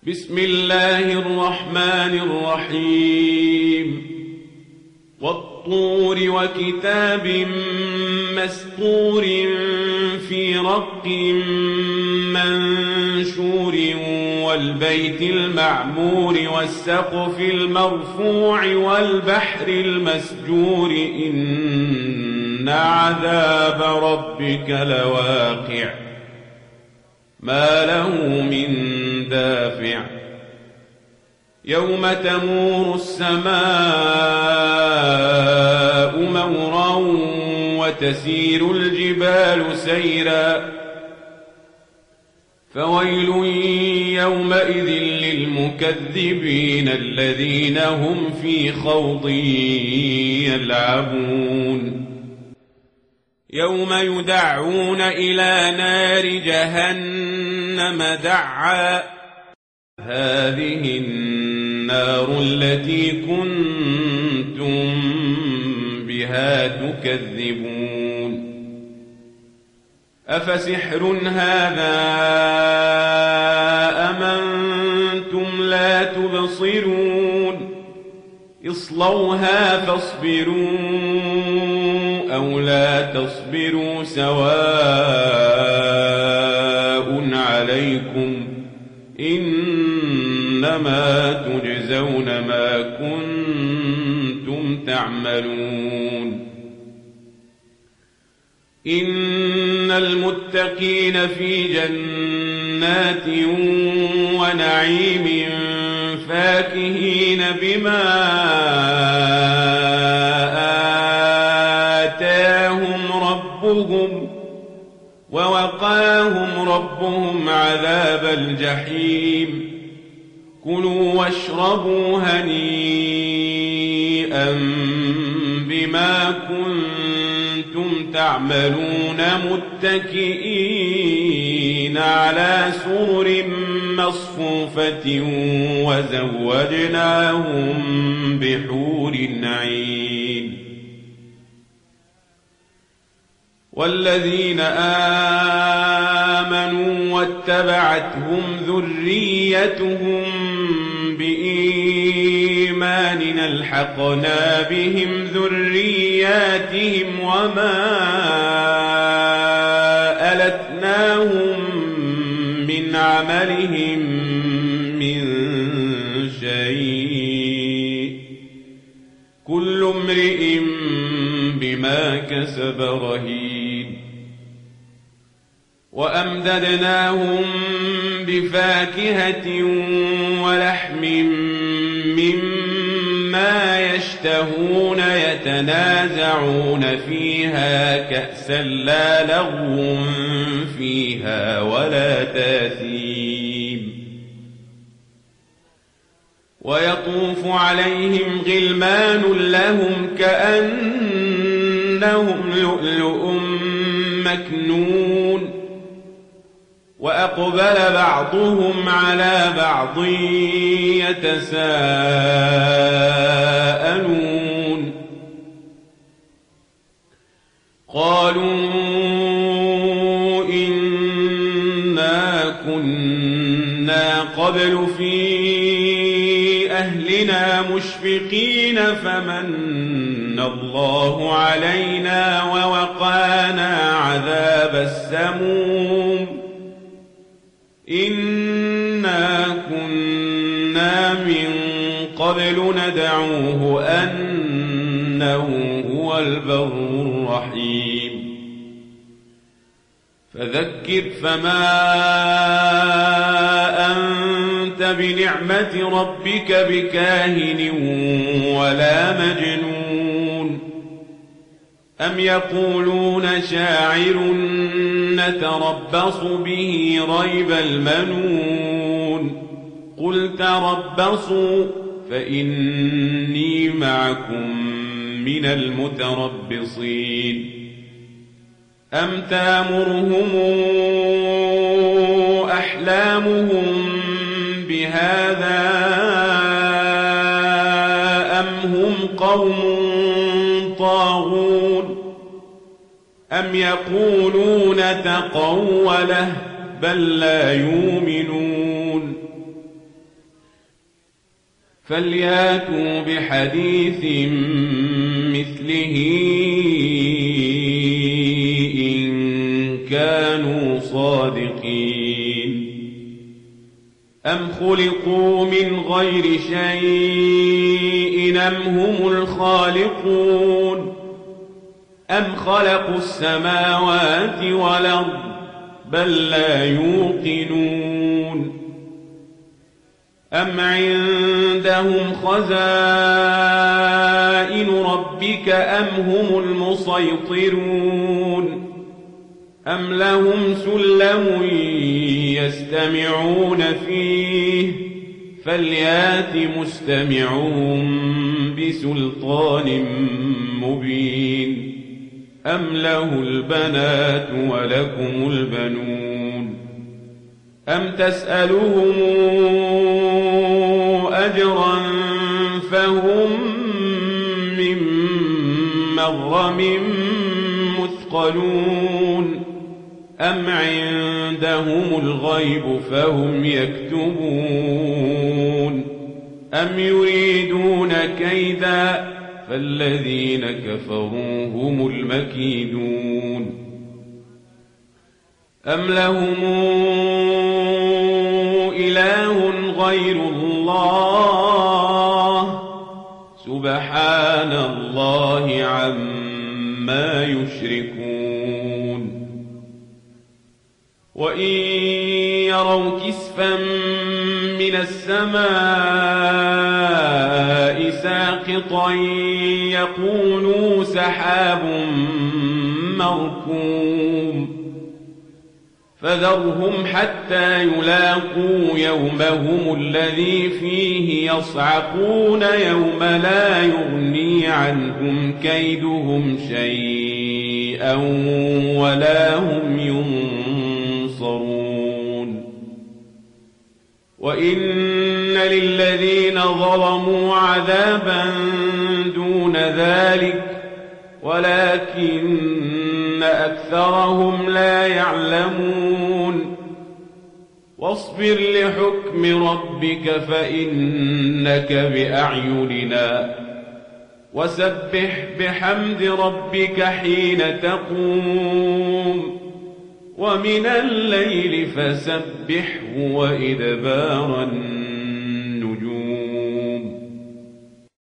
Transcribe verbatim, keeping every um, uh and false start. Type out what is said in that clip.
بسم الله الرحمن الرحيم والطور وكتاب مسطور في رق منشور والبيت المعمور والسقف المرفوع والبحر المسجور إن عذاب ربك لواقع ما له من دافع يوم تمور السماء مورا وتسير الجبال سيرا فويل يومئذ للمكذبين الذين هم في خوض يلعبون يوم يدعون إلى نار جهنم دعا هذه النار التي كنتم بها تكذبون أفسحر هذا أم أنتم لا تبصرون اصلوها فاصبروا أو لا تصبروا سواء عليكم إنما تجزون ما كنتم تعملون إن المتقين في جنات ونعيم فاكهين بما آتاهم ربهم ووقاهم ربهم عذاب الجحيم كلوا واشربوا هنيئا بما كنتم تعملون متكئين على سرر مصفوفة وزوجناهم بحور عين والذين آمنوا واتبعتهم ذريتهم بإيمان ألحقنا بهم ذرياتهم وما ألتناهم من عملهم من شيء كل امرئ بما كسب رهين وأمددناهم بفاكهة ولحم مما يشتهون يتنازعون فيها كأسا لا لغو فيها ولا تاثيم ويطوف عليهم غلمان لهم كأنهم لؤلؤ مكنون وأقبل بعضهم على بعض يتساءلون قالوا إنا كنا قبل في أهلنا مشفقين فمن الله علينا ووقانا عذاب السموم إنا كنا من قبل ندعوه أنه هو البر الرحيم فذكر فما أنت بنعمة ربك بكاهن ولا مجنون أم يقولون شاعر نتربص به ريب المنون قل تربصوا فإني معكم من المتربصين أم تامرهم أحلامهم بهذا أم هم قوم طاغون أم يقولون تقوله بل لا يؤمنون فلياتوا بحديث مثله إن كانوا صادقين أم خلقوا من غير شيء أم هم الخالقون أم خلقوا السماوات والأرض بل لا يوقنون أم عندهم خزائن ربك أم هم المسيطرون أم لهم سلم يستمعون فيه فليات مستمعون بسلطان مبين أم له البنات ولكم البنون أم تسألهم أجرا فهم من مغرم مثقلون أم عندهم الغيب فهم يكتبون أم يريدون كيدا فالذين كفروا هم المكيدون أم لهم إله غير الله سبحان الله عما يشركون وإن يروا كسفا من السماء ساقطا يقولوا سحاب مركوم فذرهم حتى يلاقوا يومهم الذي فيه يصعقون يوم لا يغني عنهم كيدهم شيئا ولا هم ينصرون وإن للذين ظلموا عذابا دون ذلك ولكن أكثرهم لا يعلمون واصبر لحكم ربك فإنك بأعيننا وسبح بحمد ربك حين تقوم ومن الليل فسبحه وإدبار النجوم